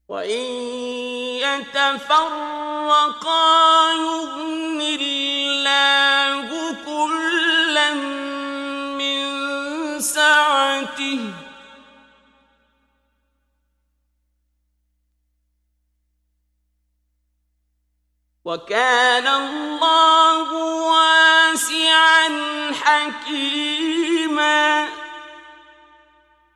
وإن يتفرقا يغن الله كلا من سعته وكان الله واسعا حكيما